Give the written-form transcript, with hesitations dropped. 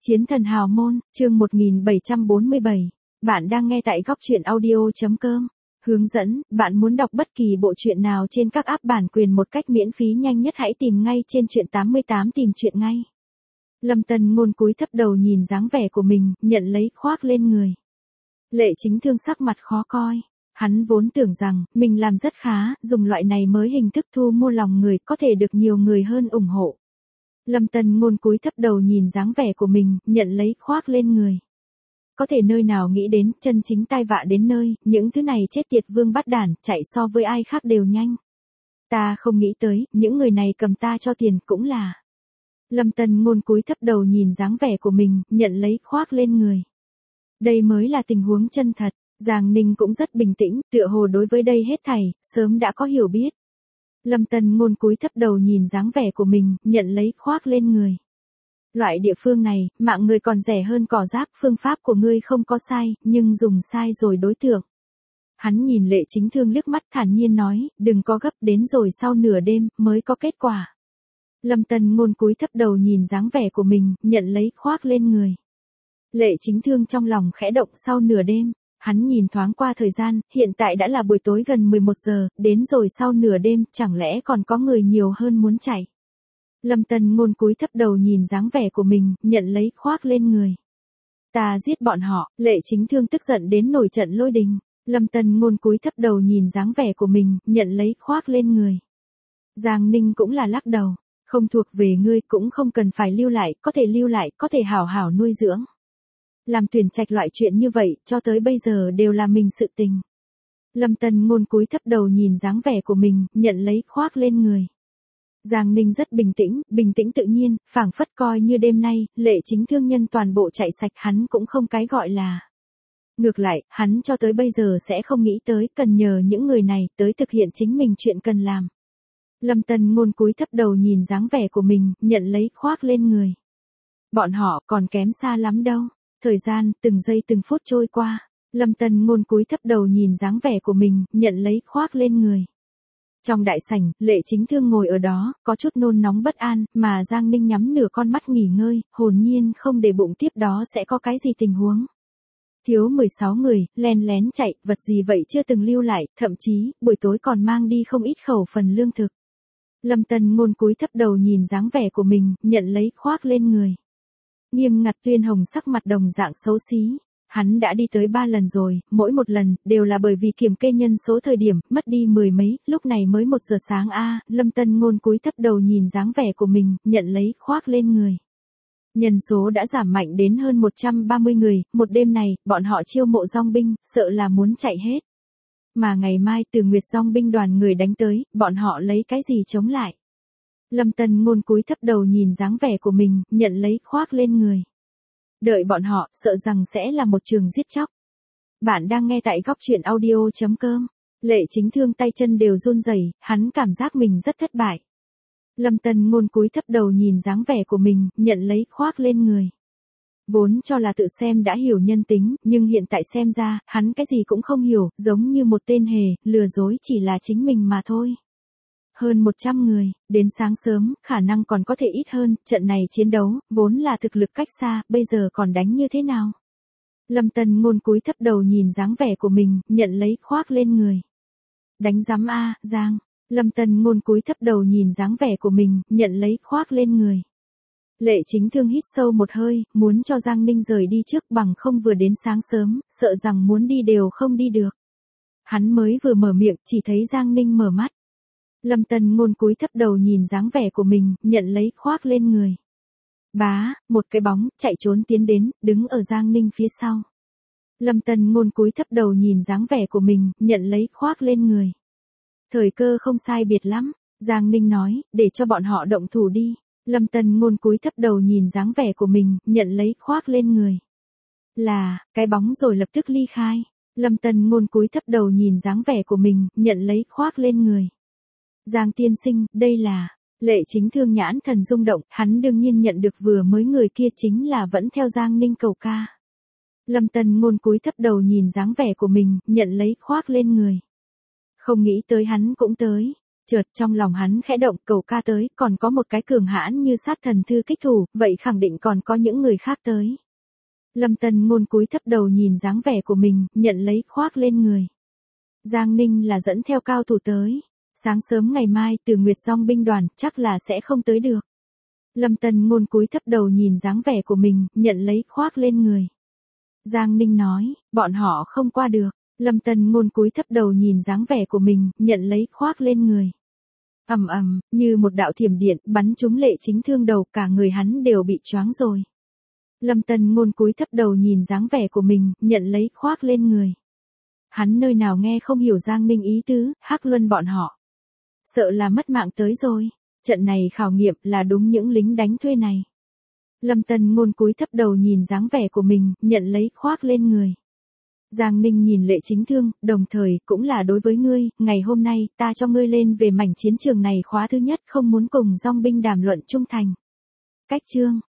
Chiến thần hào môn, chương 1747. Bạn đang nghe tại góc truyện audio.com. Hướng dẫn, bạn muốn đọc bất kỳ bộ truyện nào trên các app bản quyền một cách miễn phí nhanh nhất hãy tìm ngay trên truyện 88 tìm truyện ngay. Lâm Tân Ngôn cúi thấp đầu nhìn dáng vẻ của mình, nhận lấy khoác lên người. Lệ Chính Thương sắc mặt khó coi. Hắn vốn tưởng rằng, mình làm rất khá, dùng loại này mới hình thức thu mua lòng người, có thể được nhiều người hơn ủng hộ. Lâm Tân Ngôn cúi thấp đầu nhìn dáng vẻ của mình, nhận lấy khoác lên người. Có thể nơi nào nghĩ đến, chân chính tai vạ đến nơi, những thứ này chết tiệt vương bắt đản, chạy so với ai khác đều nhanh. Ta không nghĩ tới, những người này cầm ta cho tiền cũng là. Lâm Tân Ngôn cúi thấp đầu nhìn dáng vẻ của mình, nhận lấy khoác lên người. Đây mới là tình huống chân thật. Giang Ninh cũng rất bình tĩnh, tựa hồ đối với đây hết thảy, sớm đã có hiểu biết. Lâm Tân Ngôn cúi thấp đầu nhìn dáng vẻ của mình, nhận lấy khoác lên người. Loại địa phương này, mạng người còn rẻ hơn cỏ rác, phương pháp của ngươi không có sai, nhưng dùng sai rồi đối tượng. Hắn nhìn Lệ Chính Thương liếc mắt thản nhiên nói, đừng có gấp, đến rồi sau nửa đêm, mới có kết quả. Lâm Tân Ngôn cúi thấp đầu nhìn dáng vẻ của mình, nhận lấy khoác lên người. Lệ Chính Thương trong lòng khẽ động sau nửa đêm. Hắn nhìn thoáng qua thời gian, hiện tại đã là buổi tối gần 11 giờ, đến rồi sau nửa đêm, chẳng lẽ còn có người nhiều hơn muốn chạy. Lâm Tân Ngôn cúi thấp đầu nhìn dáng vẻ của mình, nhận lấy khoác lên người. Ta giết bọn họ, Lệ Chính Thương tức giận đến nổi trận lôi đình. Lâm Tân Ngôn cúi thấp đầu nhìn dáng vẻ của mình, nhận lấy khoác lên người. Giang Ninh cũng là lắc đầu, không thuộc về ngươi cũng không cần phải lưu lại, có thể hảo hảo nuôi dưỡng. Làm tuyển trạch loại chuyện như vậy, cho tới bây giờ đều là mình sự tình. Lâm Tân Ngôn cúi thấp đầu nhìn dáng vẻ của mình, nhận lấy khoác lên người. Giang Ninh rất bình tĩnh tự nhiên, phảng phất coi như đêm nay, Lệ Chính Thương nhân toàn bộ chạy sạch hắn cũng không cái gọi là. Ngược lại, hắn cho tới bây giờ sẽ không nghĩ tới cần nhờ những người này tới thực hiện chính mình chuyện cần làm. Lâm Tân Ngôn cúi thấp đầu nhìn dáng vẻ của mình, nhận lấy khoác lên người. Bọn họ còn kém xa lắm đâu. Thời gian, từng giây từng phút trôi qua, Lâm Tân Ngôn cúi thấp đầu nhìn dáng vẻ của mình, nhận lấy khoác lên người. Trong đại sảnh, Lệ Chính Thương ngồi ở đó, có chút nôn nóng bất an, mà Giang Ninh nhắm nửa con mắt nghỉ ngơi, hồn nhiên không để bụng tiếp đó sẽ có cái gì tình huống. Thiếu 16 người, len lén chạy, vật gì vậy chưa từng lưu lại, thậm chí, buổi tối còn mang đi không ít khẩu phần lương thực. Lâm Tân Ngôn cúi thấp đầu nhìn dáng vẻ của mình, nhận lấy khoác lên người. Nghiêm Ngặt Tuyên Hồng sắc mặt đồng dạng xấu xí. Hắn đã đi tới 3 lần rồi, mỗi một lần, đều là bởi vì kiểm kê nhân số thời điểm, mất đi mười mấy, lúc này mới 1 giờ sáng Lâm Tân Ngôn cúi thấp đầu nhìn dáng vẻ của mình, nhận lấy khoác lên người. Nhân số đã giảm mạnh đến hơn 130 người, một đêm này, bọn họ chiêu mộ dong binh, sợ là muốn chạy hết. Mà ngày mai Từ Nguyệt dong binh đoàn người đánh tới, bọn họ lấy cái gì chống lại? Lâm Tân Ngôn cúi thấp đầu nhìn dáng vẻ của mình, nhận lấy khoác lên người. Đợi bọn họ, sợ rằng sẽ là một trường giết chóc. Bạn đang nghe tại góc truyện audio.com. Lệ Chính Thương tay chân đều run rẩy, hắn cảm giác mình rất thất bại. Lâm Tân Ngôn cúi thấp đầu nhìn dáng vẻ của mình, nhận lấy khoác lên người. Vốn cho là tự xem đã hiểu nhân tính, nhưng hiện tại xem ra, hắn cái gì cũng không hiểu, giống như một tên hề, lừa dối chỉ là chính mình mà thôi. Hơn 100 người, đến sáng sớm, khả năng còn có thể ít hơn, trận này chiến đấu, vốn là thực lực cách xa, bây giờ còn đánh như thế nào? Lâm Tân Ngôn cúi thấp đầu nhìn dáng vẻ của mình, nhận lấy khoác lên người. Đánh giám Giang. Lâm Tân Ngôn cúi thấp đầu nhìn dáng vẻ của mình, nhận lấy khoác lên người. Lệ Chính Thương hít sâu một hơi, muốn cho Giang Ninh rời đi trước bằng không vừa đến sáng sớm, sợ rằng muốn đi đều không đi được. Hắn mới vừa mở miệng, chỉ thấy Giang Ninh mở mắt. Lâm Tân Ngôn cúi thấp đầu nhìn dáng vẻ của mình, nhận lấy khoác lên người. Bá, một cái bóng, chạy trốn tiến đến, đứng ở Giang Ninh phía sau. Lâm Tân Ngôn cúi thấp đầu nhìn dáng vẻ của mình, nhận lấy khoác lên người. Thời cơ không sai biệt lắm, Giang Ninh nói, để cho bọn họ động thủ đi. Lâm Tân Ngôn cúi thấp đầu nhìn dáng vẻ của mình, nhận lấy khoác lên người. Là, cái bóng rồi lập tức ly khai. Lâm Tân Ngôn cúi thấp đầu nhìn dáng vẻ của mình, nhận lấy khoác lên người. Giang tiên sinh, đây là. Lệ Chính Thương nhãn thần rung động, hắn đương nhiên nhận được vừa mới người kia chính là vẫn theo Giang Ninh cầu ca. Lâm Tân Ngôn cúi thấp đầu nhìn dáng vẻ của mình, nhận lấy khoác lên người. Không nghĩ tới hắn cũng tới. Chợt trong lòng hắn khẽ động, Cầu ca tới, còn có một cái cường hãn như sát thần thư kích thủ, vậy khẳng định còn có những người khác tới. Lâm Tân Ngôn cúi thấp đầu nhìn dáng vẻ của mình, nhận lấy khoác lên người. Giang Ninh là dẫn theo cao thủ tới. Sáng sớm ngày mai Từ Nguyệt dòng binh đoàn chắc là sẽ không tới được. Lâm Tân Ngôn cúi thấp đầu nhìn dáng vẻ của mình, nhận lấy khoác lên người. Giang Ninh nói, bọn họ không qua được. Lâm Tân Ngôn cúi thấp đầu nhìn dáng vẻ của mình, nhận lấy khoác lên người. Ầm ầm, như một đạo thiểm điện bắn trúng Lệ Chính Thương đầu, cả người hắn đều bị choáng rồi. Lâm Tân Ngôn cúi thấp đầu nhìn dáng vẻ của mình, nhận lấy khoác lên người. Hắn nơi nào nghe không hiểu Giang Ninh ý tứ, Hắc Luân bọn họ. Sợ là mất mạng tới rồi. Trận này khảo nghiệm là đúng những lính đánh thuê này. Lâm Tân Ngôn cúi thấp đầu nhìn dáng vẻ của mình, nhận lấy khoác lên người. Giang Ninh nhìn Lệ Chính Thương, đồng thời cũng là đối với ngươi, ngày hôm nay ta cho ngươi lên về mảnh chiến trường này khóa thứ nhất, không muốn cùng dòng binh đàm luận trung thành. Cách chương